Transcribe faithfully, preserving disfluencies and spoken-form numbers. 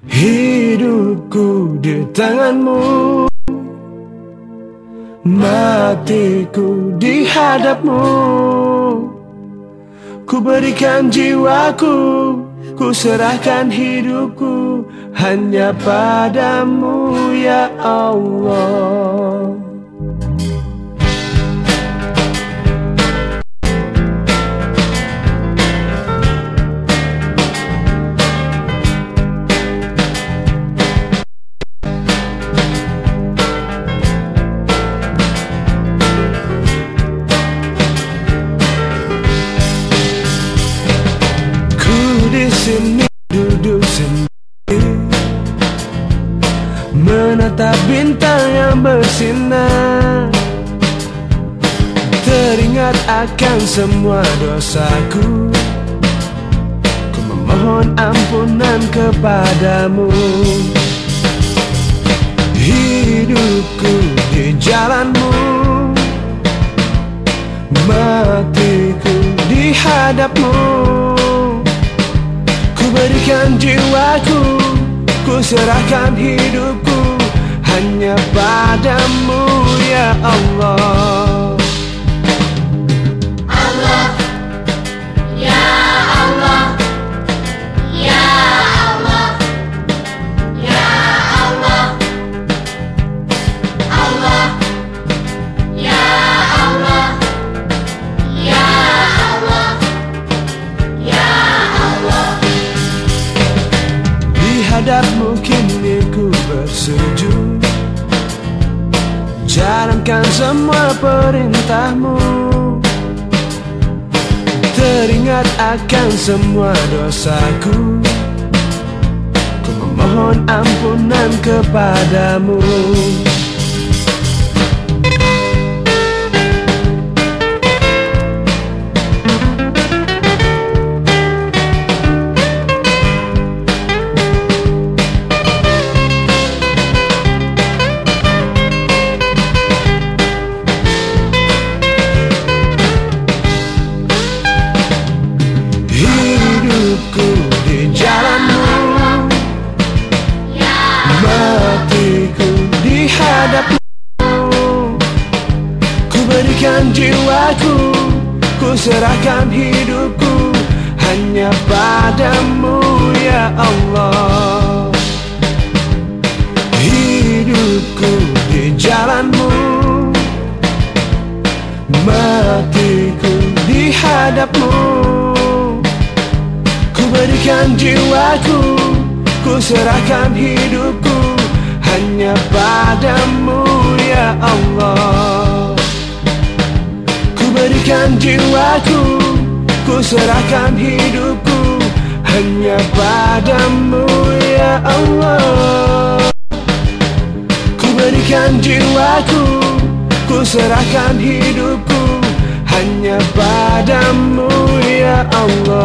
Hidupku di tanganmu, matiku di hadapmu. Ku berikan jiwaku, ku serahkan hidupku hanya padamu ya Allah. Di sini duduk sendiri, menatap bintang yang bersinar. Teringat akan semua dosaku, ku memohon ampunan kepadamu. Hidupku di jalanmu, matiku di hadapmu. Berikan jiwaku, ku serahkan hidupku hanya padamu ya Allah. Allah, ya Allah, ya Allah, ya Allah, Allah, ya Allah, ya Allah, ya Allah. Hadapmu kini ku bersujud, jalankan semua perintahmu. Teringat akan semua dosaku, ku memohon ampunan kepadamu. Hidupku di jalanmu, matiku di hadapmu. Ku berikan jiwaku, ku serahkan hidupku hanya padamu ya Allah. Hidupku di jalanmu, matiku di hadapmu. Berikan jiwaku, ku serahkan hidupku hanya padamu ya Allah. Ku berikan jiwaku, ku serahkan hidupku hanya padamu ya Allah. Ku berikan jiwaku, ku serahkan hidupku hanya padamu ya Allah.